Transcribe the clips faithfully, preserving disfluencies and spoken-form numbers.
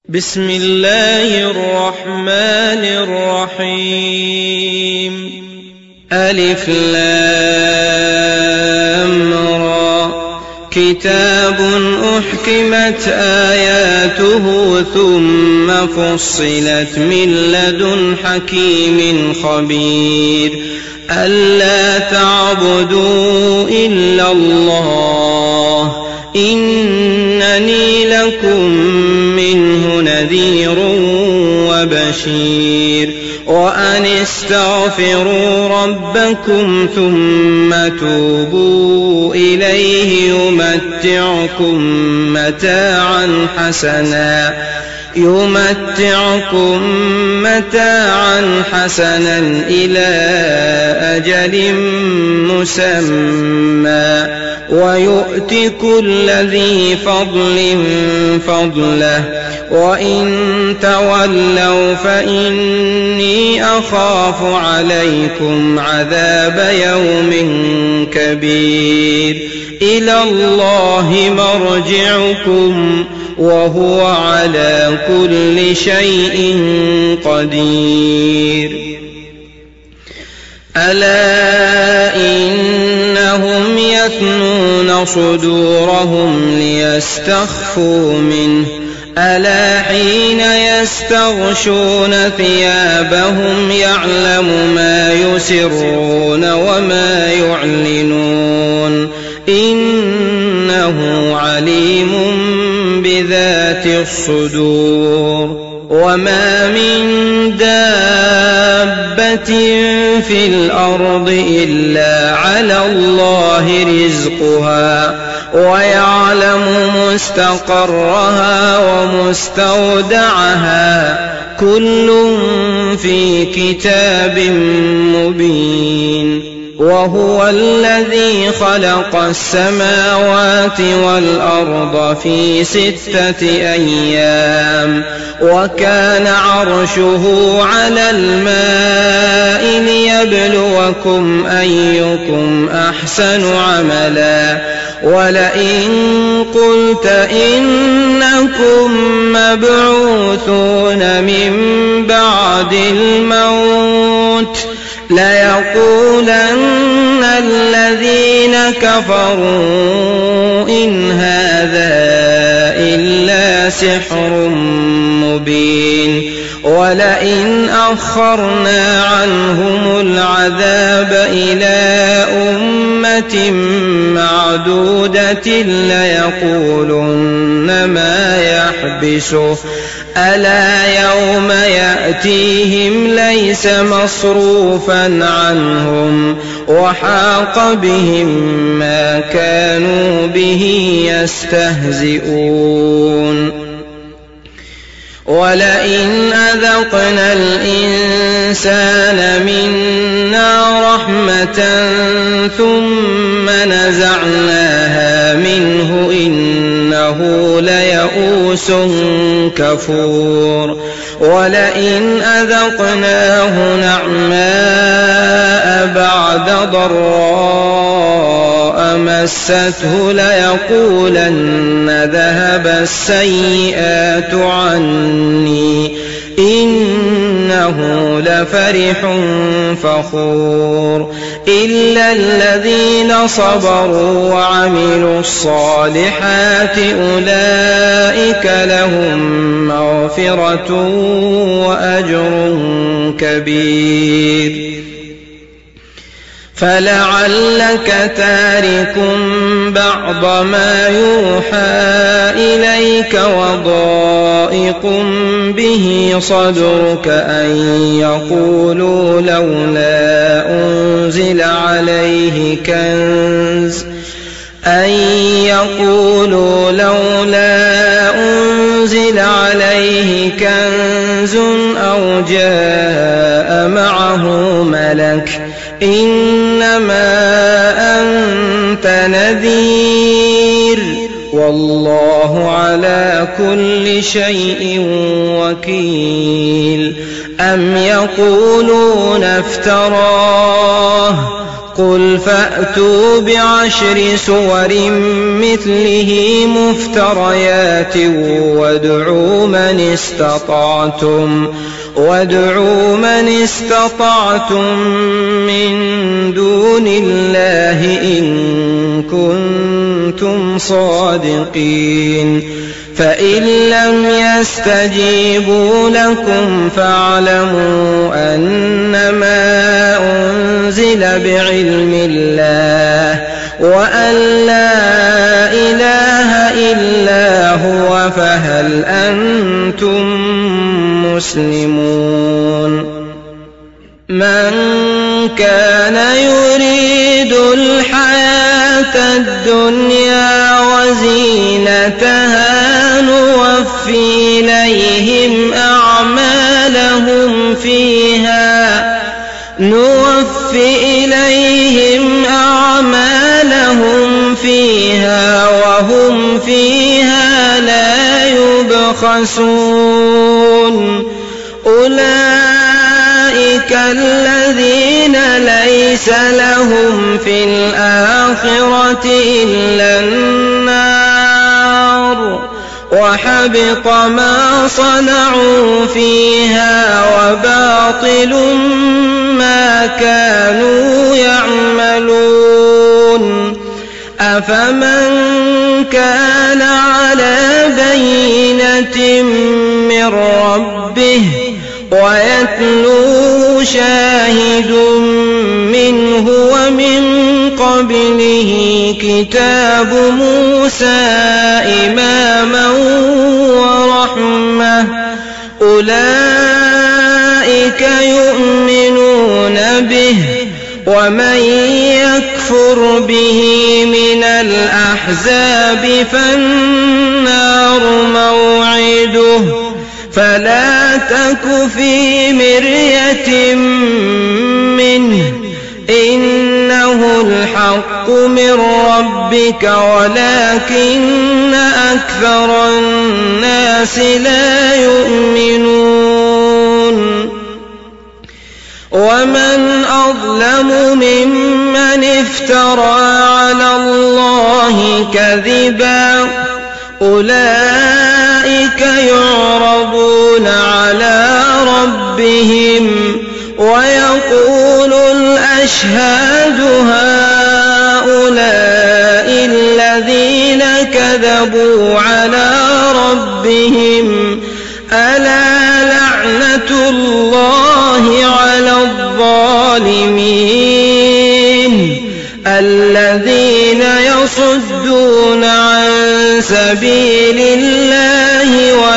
بسم الله الرحمن الرحيم. ألف لام را. كتاب أحكمت آياته ثم فصلت من لدن حكيم خبير. ألا تعبدوا إلا الله إنني لكم منه نذير وبشير. وأن استغفروا ربكم ثم توبوا إليه يمتعكم متاعا حسنا يمتعكم متاعا حسنا إلى أجل مسمى ويؤت كل ذي فضل فضله. وإن تولوا فإني أخاف عليكم عذاب يوم كبير. إلى الله مرجعكم وهو على كل شيء قدير. ألا إنهم يثنون صدورهم ليستخفوا منه. ألا حين يستغشون ثيابهم يعلم ما يسرون وما يعلنون إنه عليم بذات الصدور. وما من دابة في الأرض إلا على الله رزقها ويعلم مستقرها ومستودعها كل في كتاب مبين. وهو الذي خلق السماوات والأرض في ستة أيام وكان عرشه على الماء ليبلوكم أيكم أحسن عملا. ولئن قلت إنكم مبعوثون من بعد الموت ليقولن الذين كفروا إن هذا إلا سحر مبين. ولئن أخرنا عنهم العذاب إلى أمة معدودة ليقولن ما يحبسه. ألا يوم يأتيهم ليس مصروفا عنهم وحاق بهم ما كانوا به يستهزئون. ولئن أذقنا الإنسان منا رحمة ثم نزعناها منه إنه ليئوس كفور. ولئن أذقناه نعماء بعد ضراء مسته ليقولن ذهب السيئات عني إنه لفرح فخور. إلا الذين صبروا وعملوا الصالحات أولئك لهم مغفرة وأجر كبير. فلعلك تارك بعض ما يوحى إليك وضائق به صدرك أن يقولوا لولا أنزل عليه كنز أن يقولوا لولا أنزل عليه كنز أو جاء معه ملك إنما أنت نذير والله على كل شيء وكيل. أم يقولون افتراه قل فأتوا بعشر سور مثله مفتريات وادعوا من استطعتم وادعوا من استطعتم من دون الله إن كنتم صادقين فإن لم يستجيبوا لكم فاعلموا أنما أنزل بعلم الله وأن لا إله إلا هو فهل أنتم مسلمون من كان يريد الحياة الدنيا وزينتها نوفي إليهم أعمالهم فيها نوفي إليهم أعمالهم فيها وهم فيها لا يبخسون أولئك الذين ليس لهم في الآخرة إلا النار وحبط ما صنعوا فيها وباطل ما كانوا يعملون أفمن كان على بينة من ربه ويتلوه شاهد منه ومن قبله كتاب موسى إماما ورحمة أولئك يؤمنون به ومن يكفر به من الأحزاب فالنار موعده فلا تك في مرية منه إنه الحق من ربك ولكن أكثر الناس لا يؤمنون ومن أظلم ممن افترى على الله كذبا أولئك يعرضون على ربهم ويقول الأشهاد هؤلاء الذين كذبوا على ربهم ألا لعنة الله على الظالمين الذين يصدون عن سبيل الله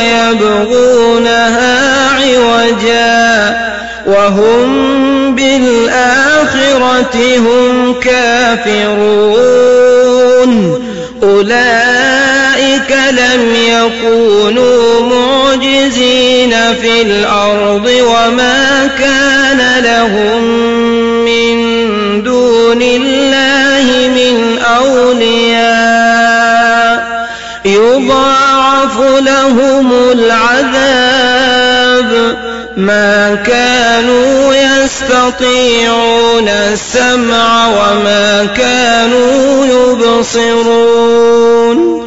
ويبغونها عوجا وهم بالآخرة هم كافرون أولئك لم يكونوا معجزين في الأرض وما كان لهم من دون الله من أولياء يضاعف لهم العذاب ما كانوا يستطيعون السمع وما كانوا يبصرون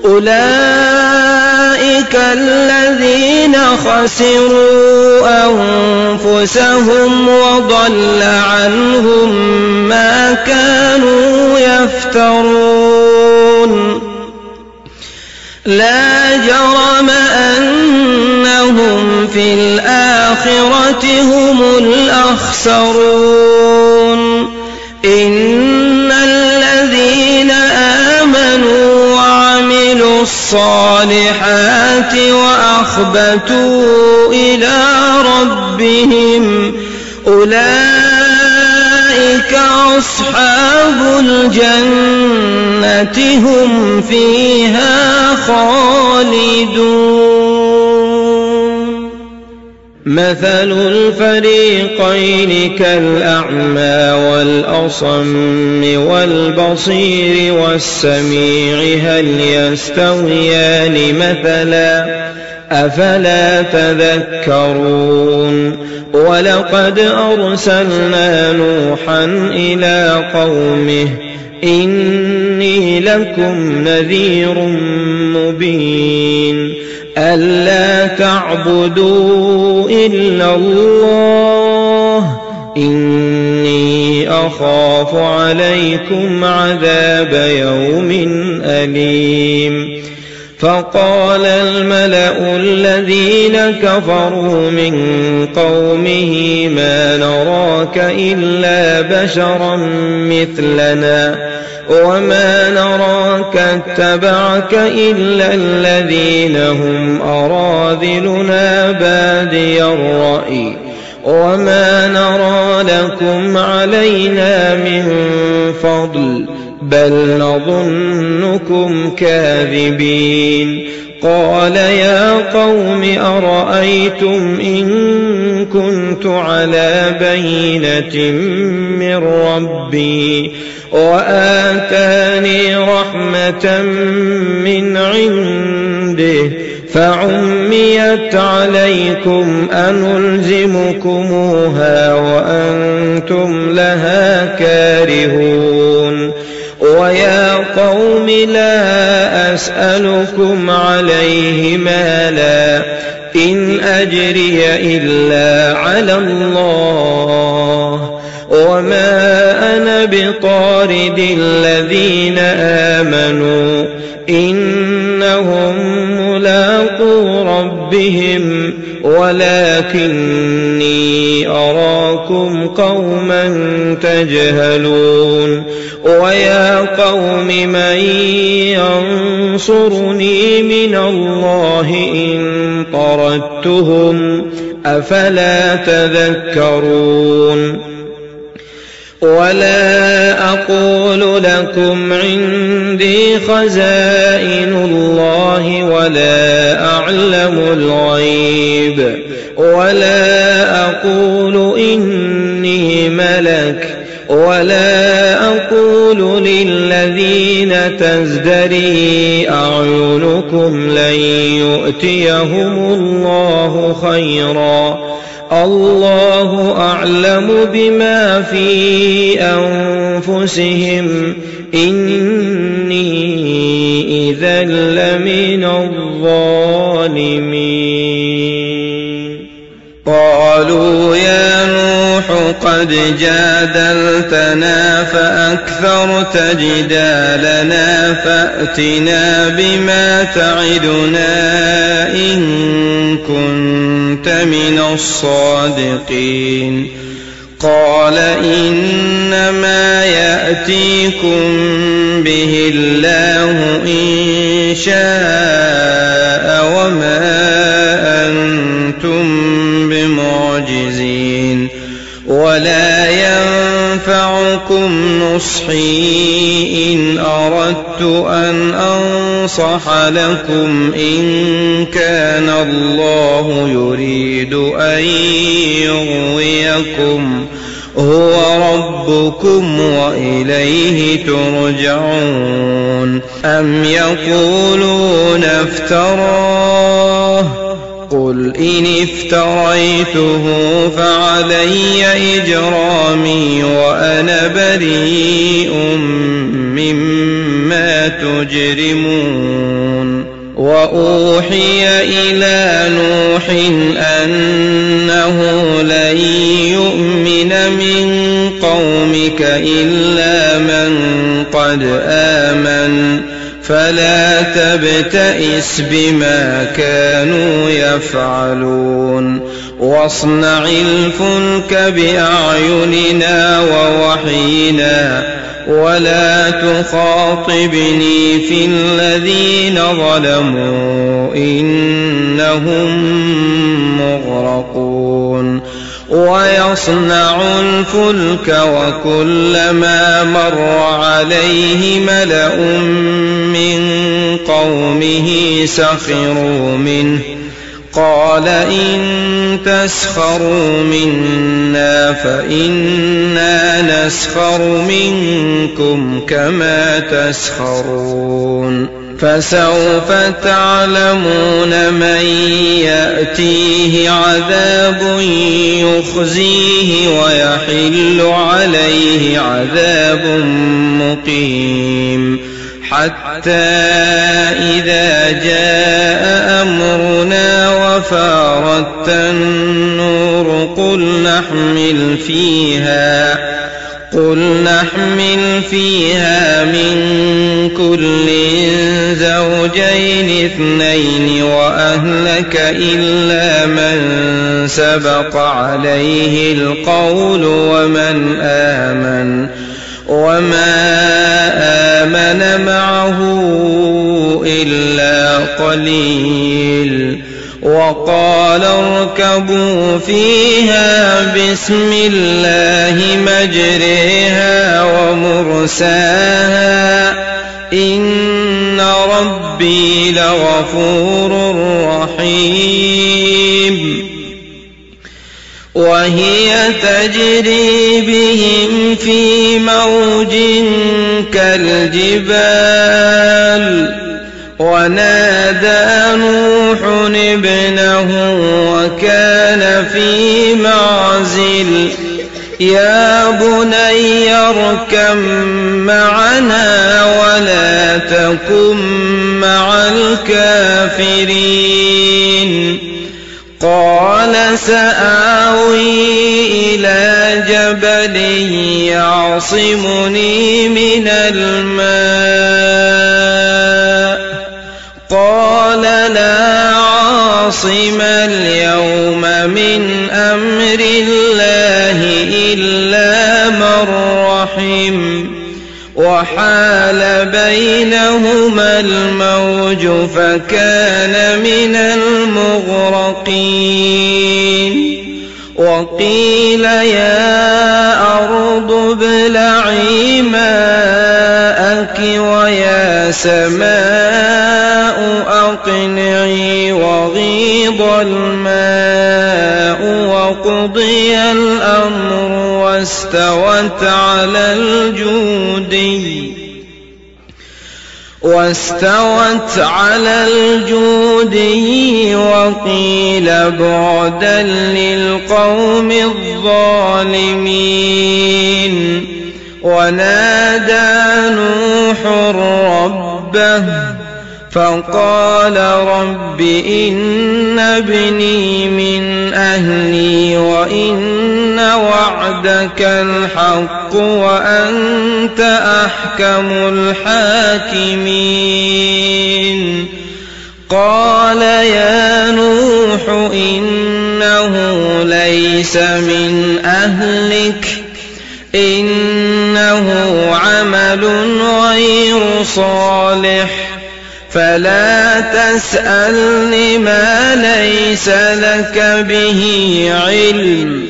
أولئك الذين خسروا أنفسهم وضل عنهم ما كانوا يفترون لا جرم أنهم في الآخرة هم الأخسرون إن الذين آمنوا وعملوا الصالحات وأخبتوا إلى ربهم أولئك أصحاب الجنة هم فيها خالدون مثل الفريقين كالأعمى والأصم والبصير والسميع هل يستويان مثلا أفلا تذكرون ولقد أرسلنا نوحا إلى قومه إني لكم نذير مبين ألا تعبدوا إلا الله إني أخاف عليكم عذاب يوم أليم فقال الملأ الذين كفروا من قومه ما نراك إلا بشرا مثلنا وما نراك اتبعك إلا الذين هم أراذلنا بادي الرأي وما نرى لكم علينا من فضل بل نظنكم كاذبين قال يا قوم أرأيتم إن كنت على بينة من ربي وآتاني رحمة من عنده فعميت عليكم أنلزمكموها وأنتم لها كارهون ويا قوم لا أسألكم عليه مالا إن أجري إلا على الله وما أنا بطارد الذين آمنوا إنهم ملاقو ربهم ولكني أراكم قوما تجهلون ويا قوم من ينصرني من الله إن طردتهم أفلا تذكرون ولا أقول لكم عندي خزائن الله ولا أعلم الغيب ولا أقول إني ملك ولا أقول للذين تزدري أعينكم لن يؤتيهم الله خيرا الله أعلم بما في أنفسهم إني إذا لمن الظالمين قالوا يا نوح قد جادلتنا فأكثرت جدالنا فأتنا بما تعدنا إن كنت من الصادقين قال إنما يأتيكم به الله إن شاء وما أنتم بمعجزين ولا ينفعكم نصحي إن أردت أن أنصح لكم إن كان الله يريد أن يغويكم هو ربكم وإليه ترجعون أم يقولون افتراه قل إن افتريته فعلي إجرامي وأنا بريء مما تجرمون وأوحي إلى نوح أنه لن يؤمن من قومك إلا من قد آمن فلا تبتئس بما كانوا يفعلون واصنع الفلك بأعيننا ووحينا ولا تخاطبني في الذين ظلموا إنهم مغرقون ويصنع الفلك وكلما مر عليه ملأ من قومه سخروا منه قال إن تسخروا منا فإنا نسخر منكم كما تسخرون فسوف تعلمون من يأتيه عذاب يخزيه ويحل عليه عذاب مقيم حتى إذا جاء أمرنا وفارت النور قل نحمل فيها قل نحمل فيها من كل زوجين اثنين وأهلك إلا من سبق عليه القول ومن آمن وما آمن معه إلا قليل وقال اركبوا فيها بسم الله مجريها ومرساها إن ربي لغفور رحيم وهي تجري بهم في موج كالجبال ونادى نوح ابنه وكان في معزل يا بني اركب معنا ولا تكن مع الكافرين قال سآوي إلى جبل يعصمني من الماء قال لا عاصم اليوم من أمر الله إلا من رحم وحال بينهما الموج فكان من المغرقين وقيل يا أرض ابلعي ماءك ويا سماء أقلعي وغيض الماء وقضي الأمر واستوت على الجودي واستوت على الجودي وقيل بعدا للقوم الظالمين ونادى نوح ربه فقال رب إن ابني من أهلي وإن وعدك الحق وأنت أحكم الحاكمين قال يا نوح إنه ليس من أهلك إنه عمل غير صالح فلا تسألني ما ليس لك به علم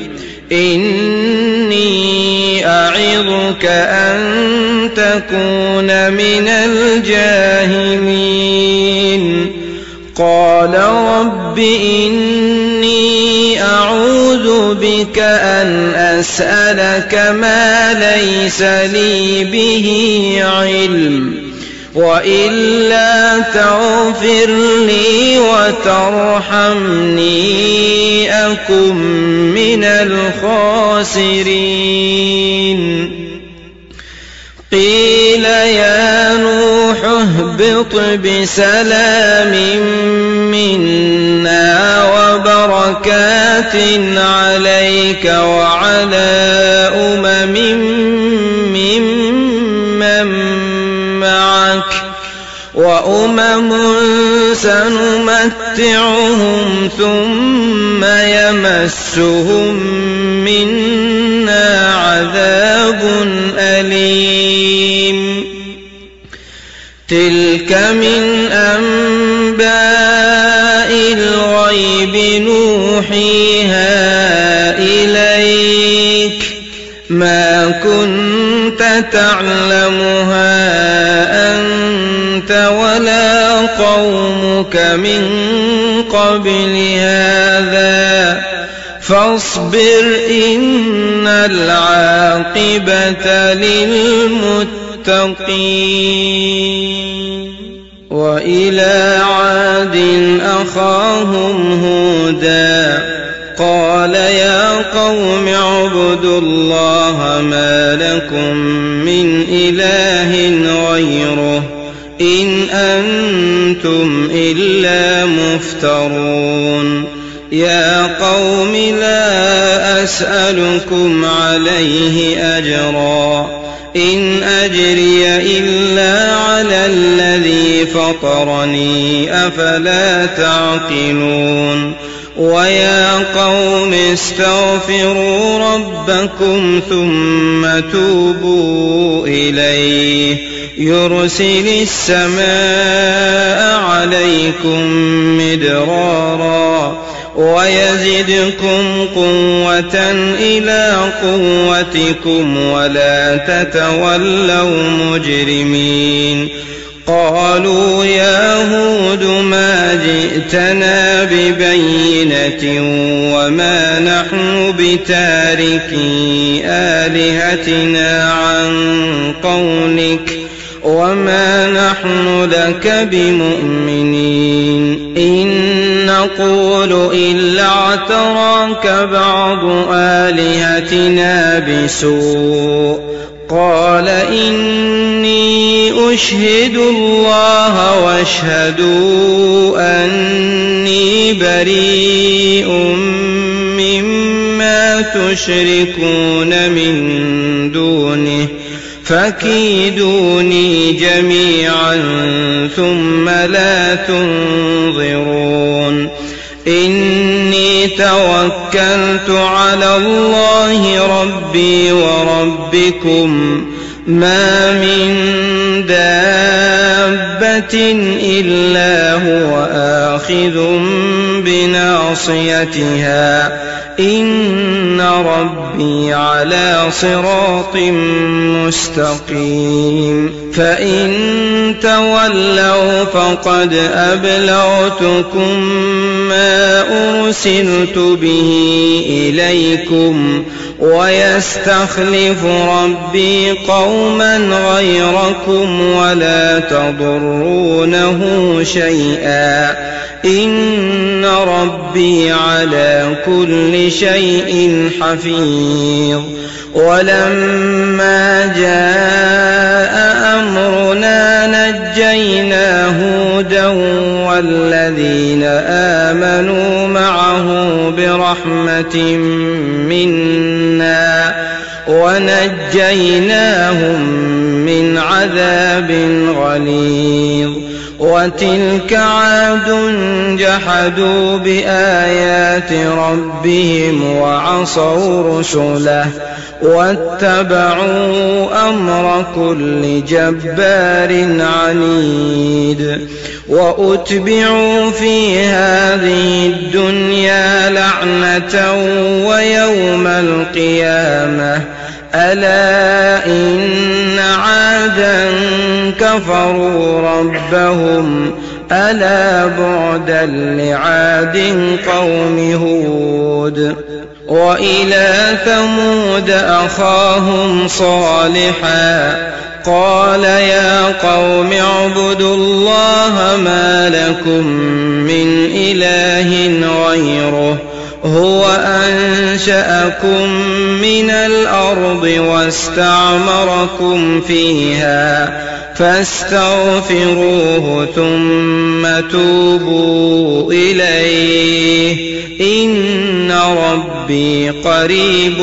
إني أعظك أن تكون من الجاهلين قال رب إني أعوذ بك أن أسألك ما ليس لي به علم وإلا تغفر لي وترحمني أكن من الخاسرين قيل يا نوح اهبط بسلام منا وبركات عليك وعلى أمم ممن معك وأمم سنمتعهم ثم يمسهم منا عذاب أليم تلك من أنباء الغيب نوحيها إليك ما كنت تعلمها أنت ولا قومك من قبل هذا فاصبر إن العاقبة للمتقين وإلى عاد أخاهم هودا قال يا قوم اعبدوا الله ما لكم من إله غيره إن أنتم إلا مفترون يا قوم لا أسألكم عليه أجرا إن أجري إلا على الذي فطرني أفلا تعقلون ويا قوم استغفروا ربكم ثم توبوا إليه يرسل السماء عليكم مدرارا ويزدكم قوة إلى قوتكم ولا تتولوا مجرمين قالوا يا هود ما جئتنا ببينة وما نحن بتاركي آلهتنا عن قولك وما نحن لك بمؤمنين إن نقول إلا اعتراك بعض آلهتنا بسوء قال إني أشهد الله واشهدوا أني بريء مما تشركون من دونه فكيدوني جميعا ثم لا تنظرون إني توكلت على الله ربي وربكم ما من دابة إلا هو آخذ بناصيتها إن ربي على صراط مستقيم فإن تولوا فقد أبلغتكم ما أرسلت به إليكم ويستخلف ربي قوما غيركم ولا تضرونه شيئا إن ربي على كل شيء حفيظ ولما جاء أمرنا نجينا هودا والذين آمنوا معه برحمة منا ونجيناهم من عذاب غليظ وتلك عاد جحدوا بآيات ربهم وعصوا رسله واتبعوا أمر كل جبار عنيد وأتبعوا في هذه الدنيا لعنة ويوم القيامة ألا إن عادا كفروا ربهم ألا بعدا لعاد قوم هود وإلى ثمود أخاهم صالحا قال يا قوم اعبدوا الله ما لكم من إله غيره هو أنشأكم من الأرض واستعمركم فيها فاستغفروه ثم توبوا إليه إن ربي قريب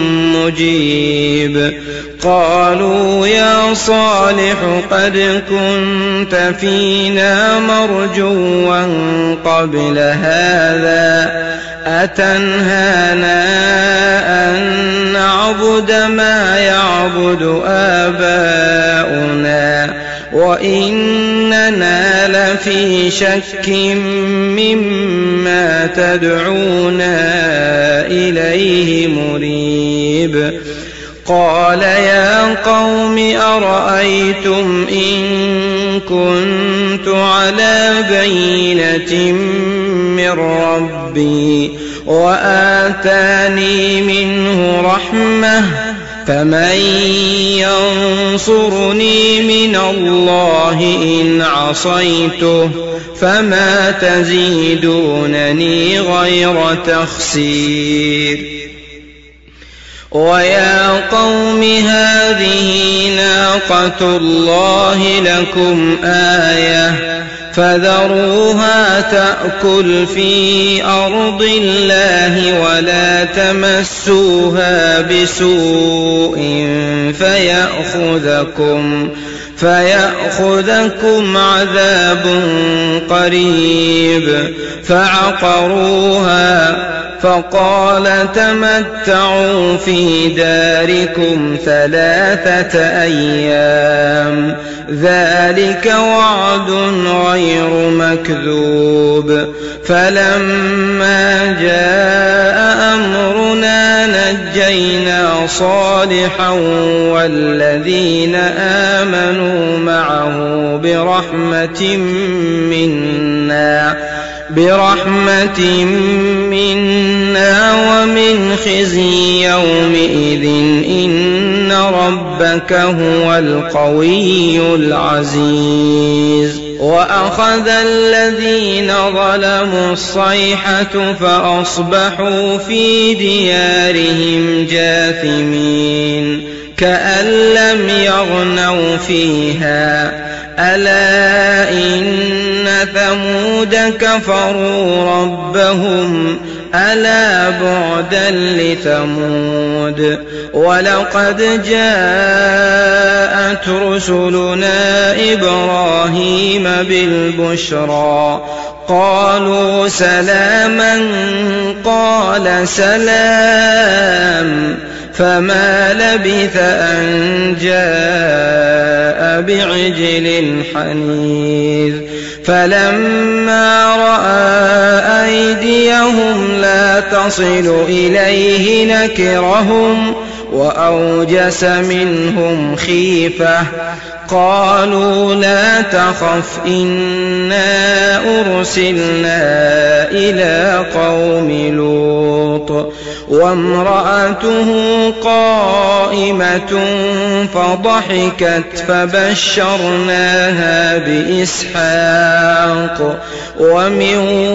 مجيب قالوا يا صالح قد كنت فينا مرجوا قبل هذا أتنهانا أن نعبد ما يعبد آباؤنا وإننا لفي شك مما تدعونا إليه مريب قال يا قوم أرأيتم إن كنت على بينة من ربي وآتاني منه رحمة فمن ينصرني من الله إن عصيته فما تزيدونني غير تخسير ويا قوم هذه ناقة الله لكم آية فذروها تأكل في أرض الله ولا تمسوها بسوء فيأخذكم فيأخذكم عذاب قريب فعقروها فقال تمتعوا في داركم ثلاثة أيام ذلك وعد غير مكذوب فلما جاء أمرنا نجينا صالحا والذين آمنوا معه برحمة منا برحمة منا ومن خزي يومئذ إن ربك هو القوي العزيز وأخذ الذين ظلموا الصيحة فأصبحوا في ديارهم جاثمين كأن لم يغنوا فيها ألا إن ثمود كفروا ربهم ألا بعدا لثمود ولقد جاءت رسلنا إبراهيم بالبشرى قالوا سلاما قال سلام فما لبث أن جاء بعجل حنيذ فلما رأى أيديهم لا تصل إليه نكرهم وأوجس منهم خيفة قالوا لا تخف إنا أرسلنا إلى قوم لوط وامرأته قائمة فضحكت فبشرناها بإسحاق ومن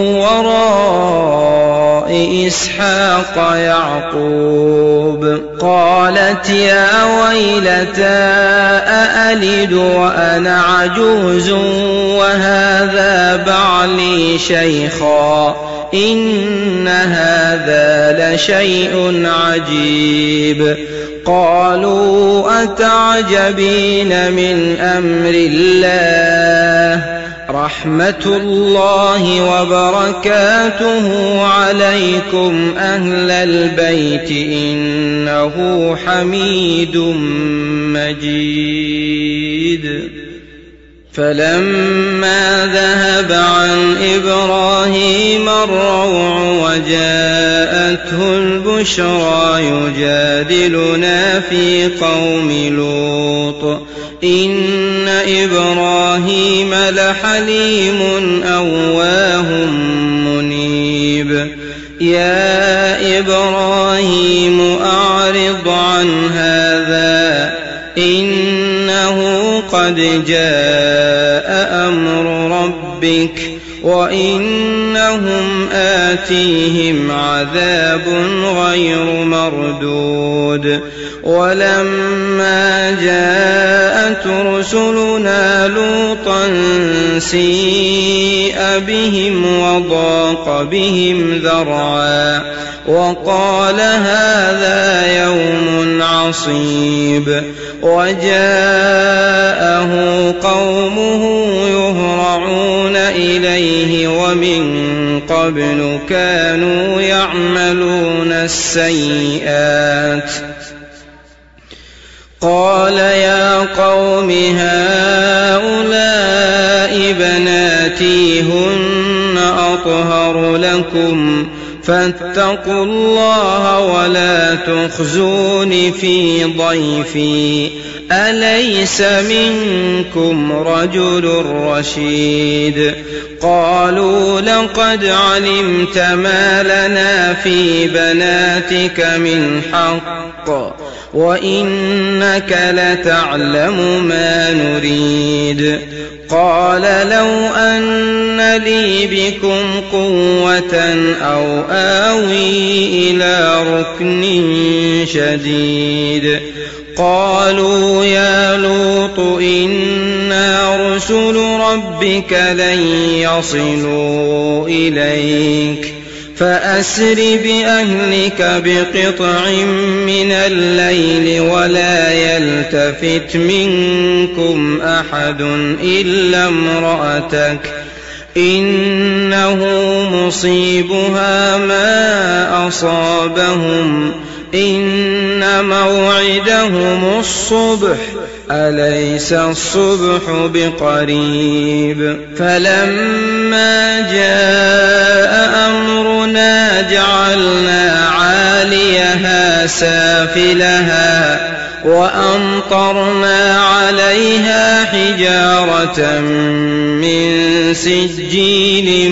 وراء إسحاق يعقوب قالت يا ويلتى أألد وأنا عجوز وهذا بعلي شيخا إن هذا لشيء عجيب قالوا أتعجبين من أمر الله رحمة الله وبركاته عليكم أهل البيت إنه حميد مجيد فلما ذهب عن إبراهيم الروع وجاءته البشرى يجادلنا في قوم لوط إن إبراهيم لحليم أواه منيب يا إبراهيم أعرض عن هذا إنه قد جاء أمر ربك وإنهم آتيهم عذاب غير مردود ولما جاءت رسلنا لوطا سيء بهم وضاق بهم ذرعا وقال هذا يوم عصيب وجاءه قومه يهرعون إليه ومن قبل كانوا يعملون السيئات قال يا قوم هؤلاء بناتي هن أطهر لكم فاتقوا الله ولا تخزون في ضيفي أليس منكم رجل رشيد قالوا لقد علمت ما لنا في بناتك من حق وإنك لتعلم ما نريد. قال لو أن لي بكم قوة أو آوي إلى ركن شديد. قالوا يا لوط إنا رسل ربك لن يصلوا إليك فأسر بأهلك بقطع من الليل ولا يلتفت منكم أحد إلا امرأتك إنه مصيبها ما أصابهم إن موعدهم الصبح أليس الصبح بقريب. فلما جاء أمرنا جعلنا عاليها سافلها وأمطرنا عليها حجارة من سجيل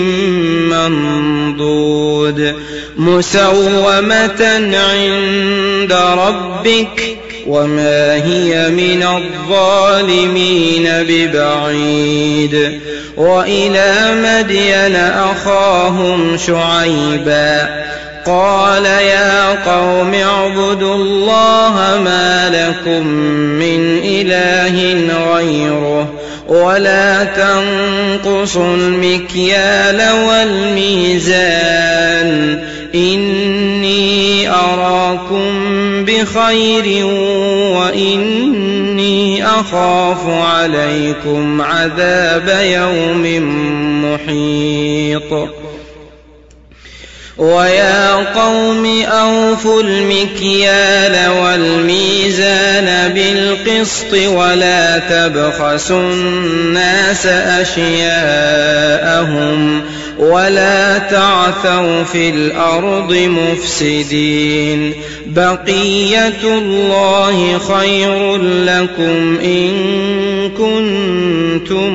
منضود مسومة عند ربك وما هي من الظالمين ببعيد. وإلى مدين أخاهم شعيبا قال يا قوم اعبدوا الله ما لكم من إله غيره ولا تنقصوا المكيال والميزان إني أراكم بخير وإني أخاف عليكم عذاب يوم محيط. ويا قوم أوفوا المكيال والميزان بالقسط ولا تبخسوا الناس أشياءهم ولا تعثوا في الأرض مفسدين. بقية الله خير لكم إن كنتم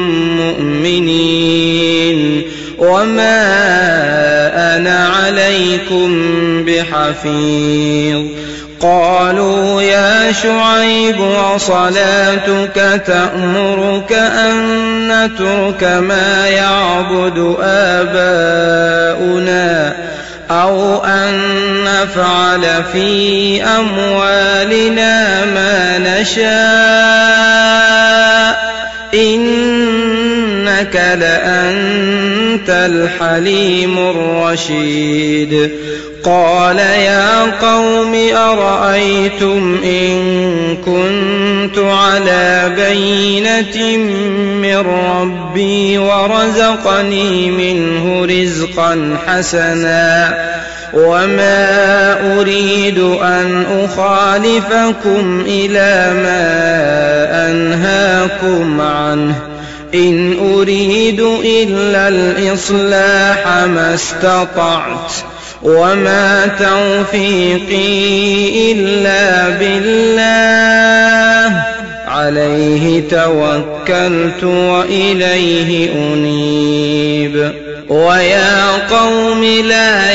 مؤمنين وما أنا عليكم بحفيظ. قالوا يا شعيب وصلاتك تأمرك أن نترك ما يعبد آباؤنا أو أن نفعل في أموالنا ما نشاء إنك لأنت الحليم الرشيد. قال يا قوم أرأيتم إن كنت على بينة من ربي ورزقني منه رزقا حسنا وما أريد أن أخالفكم إلى ما أنهاكم عنه إن أريد إلا الإصلاح ما استطعت وما توفيقي إلا بالله عليه توكلت وإليه أنيب. ويا قوم لا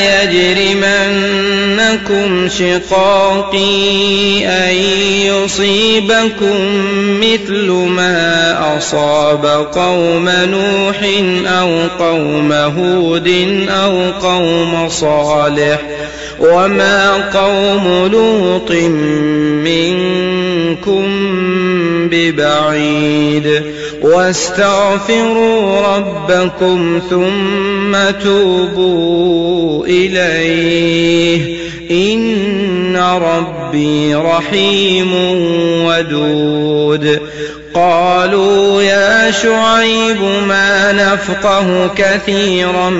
يجرمنكم شقاقي أن يصيبكم مثل ما أصاب قوم نوح أو قوم هود أو قوم صالح وما قوم لوط منكم ببعيد. واستغفروا ربكم ثم توبوا إليه إن ربي رحيم ودود. قالوا يا شعيب ما نفقه كثيرا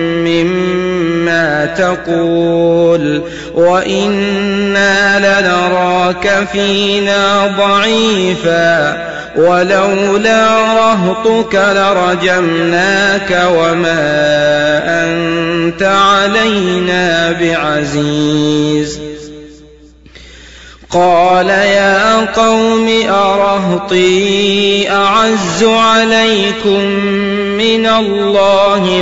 مما تقول وإنا لنراك فينا ضعيفا ولولا رهطك لرجمناك وما أنت علينا بعزيز. قال يا قوم أرهطي أعز عليكم من الله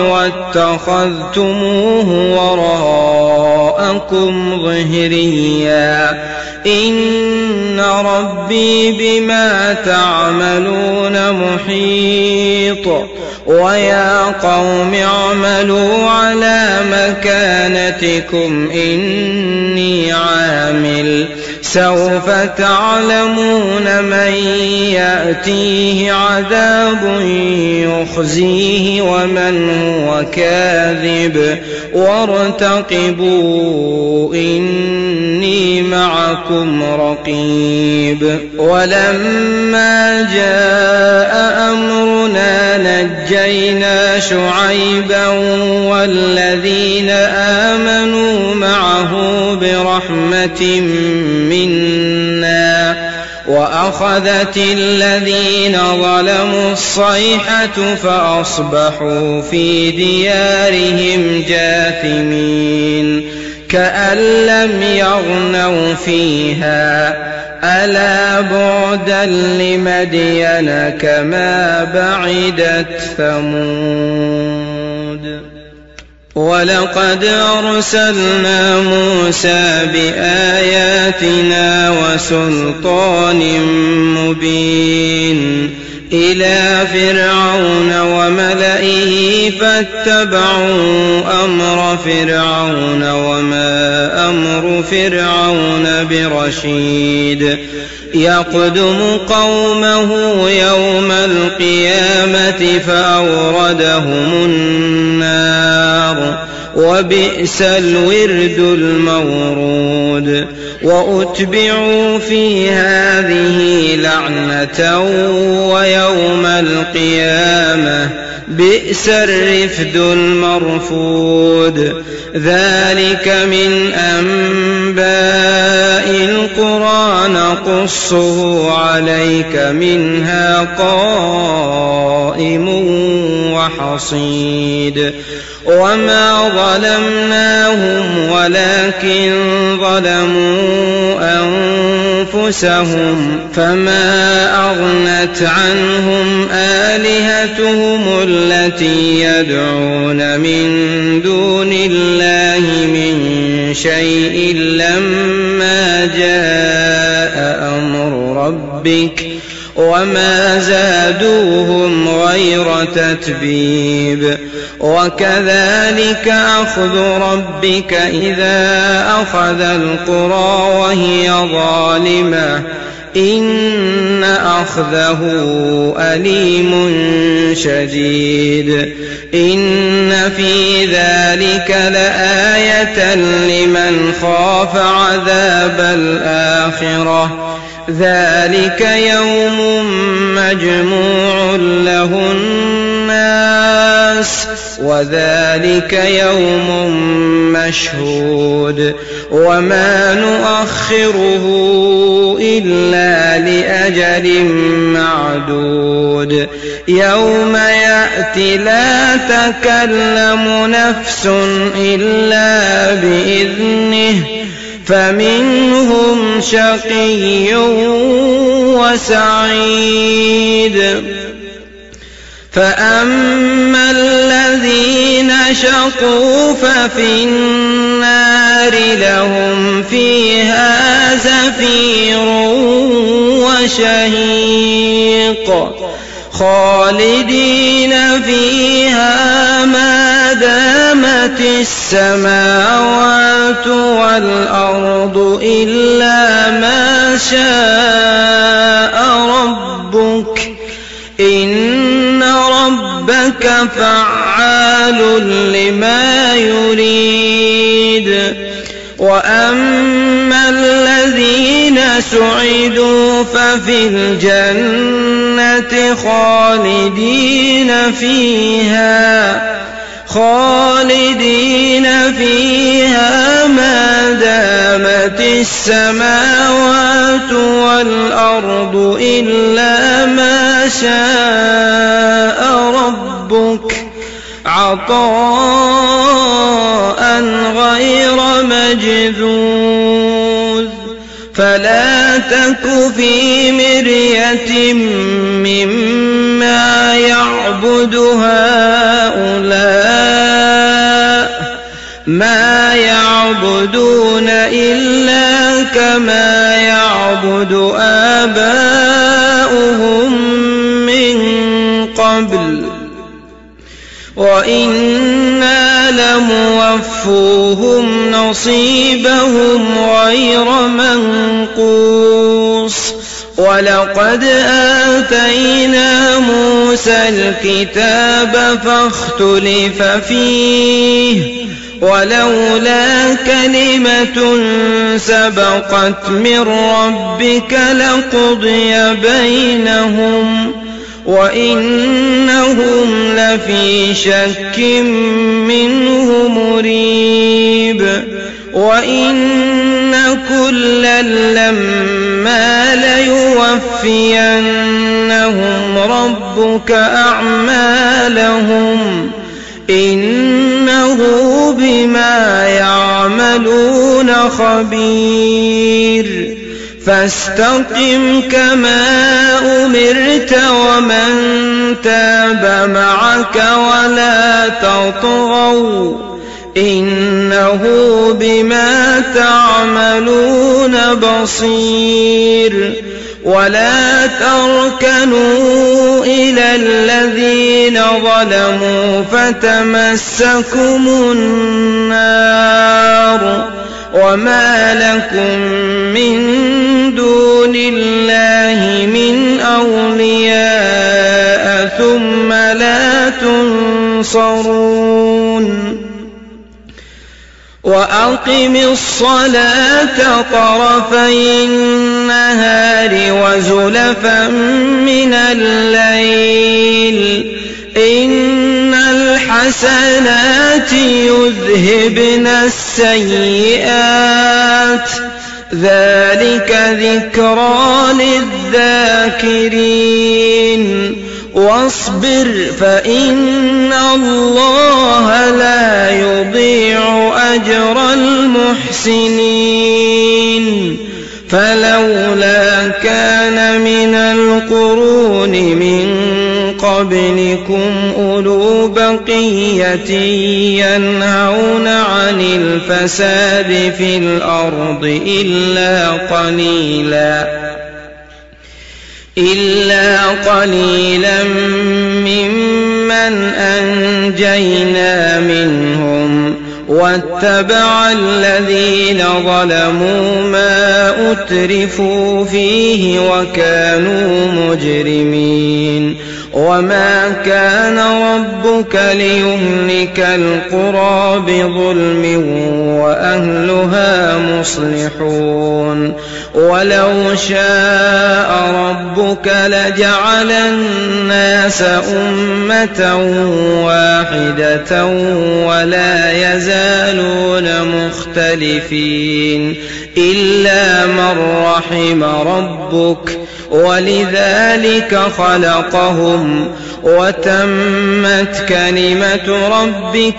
واتخذتموه وراءكم ظهريا إن ربي بما تعملون محيط ويا قوم اعملوا على مكانتكم إني عامل سوف تعلمون من يأتيه عذاب يخزيه ومن هو كاذب وارتقبوا إني معكم رقيب ولما جاء أمرنا نجينا شعيبا والذين آمنوا معه برحمة منا وأخذت الذين ظلموا الصيحة فأصبحوا في ديارهم جاثمين كأن لم يغنوا فيها ألا بعدا لمدين كما بعدت ثمود ولقد أرسلنا موسى بآياتنا وسلطان مبين إلى فرعون وملئه فاتبعوا أمر فرعون وما أمر فرعون برشيد يقدم قومه يوم القيامة فأوردهم النار وبئس الورد المورود وأتبعوا في هذه لعنة ويوم القيامة بئس الرفد المرفود ذلك من أنباء القرى نقصه عليك منها قائم وحصيد وما ظلمناهم ولكن ظلموا أنفسهم فما أغنت عنهم آلهتهم التي يدعون من دون الله من شيء لما جاء أمر ربك وما زادوهم غير تتبيب وكذلك أخذ ربك إذا أخذ القرى وهي ظالمة إن أخذه أليم شديد إن في ذلك لآية لمن خاف عذاب الآخرة ذلك يوم مجموع له الناس وذلك يوم مشهود وما نؤخره إلا لأجل معدود يوم يأتي لا تكلم نفس إلا بإذنه فمنهم شقي وسعيد فأما الذين شقوا ففي النار لهم فيها زفير وشهيق خالدين فيها ما دامت السماوات والأرض إلا ما شاء ربك إن ربك فعال لما يريد وأما الذين سعدوا ففي الجنة خالدين فيها خالدين فيها ما دامت السماوات والأرض إلا ما شاء ربك عطاء غير مجذوذ فلا تك في مرية مما يعبد هؤلاء ما يعبدون إلا كما يعبد آباؤهم من قبل وإنا لموفوهم نصيبهم غير منقوص ولقد آتينا موسى الكتاب فاختلف فيه ولولا كلمة سبقت من ربك لقضي بينهم وإنهم لفي شك منه مريب وإن كلا لما ليوفينهم ربك أعمالهم إنه بما يعملون خبير فاستقم كما أمرت ومن تاب معك ولا تطغوا إنه بما تعملون بصير ولا تركنوا إلى الذين ظلموا فتمسكم النار وما لكم من دون الله من أولياء ثم لا تنصرون وأقم الصلاة طرفي النهار وزلفا من الليل إن الحسنات يذهبن السيئات ذلك ذكرى للذاكرين واصبر فإن الله لا يضيع أجر المحسنين فلولا كان من القرون من قبلكم أولو بقية ينهون عن الفساد في الأرض إلا قليلا إلا قليلا ممن أنجينا منهم واتبع الذين ظلموا ما أترفوا فيه وكانوا مجرمين وما كان ربك ليهلك القرى بظلم وأهلها مصلحون ولو شاء ربك لجعل الناس أمة واحدة ولا يزالون مختلفين إلا من رحم ربك ولذلك خلقهم وتمت كلمة ربك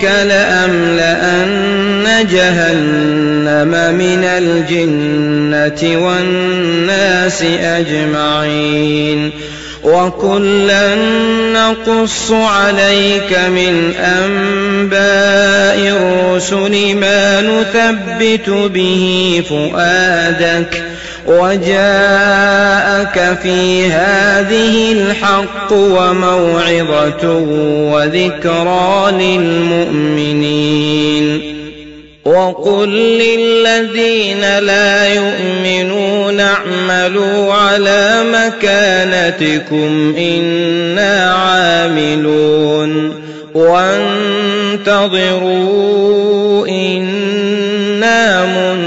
لأملأن جهنم من الجنة والناس أجمعين وكلا نقص عليك من أنباء الرسل ما نثبت به فؤادك وجاءك في هذه الحق وموعظة وذكرى للمؤمنين وقل للذين لا يؤمنون اعملوا على مكانتكم إنا عاملون وانتظروا إنا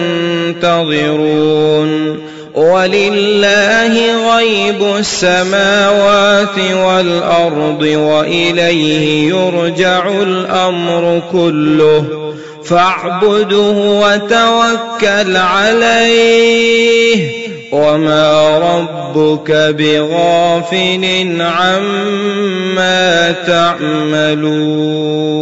منتظرون ولله غيب السماوات والأرض وإليه يرجع الأمر كله فاعبده وتوكل عليه وما ربك بغافل عما تعملون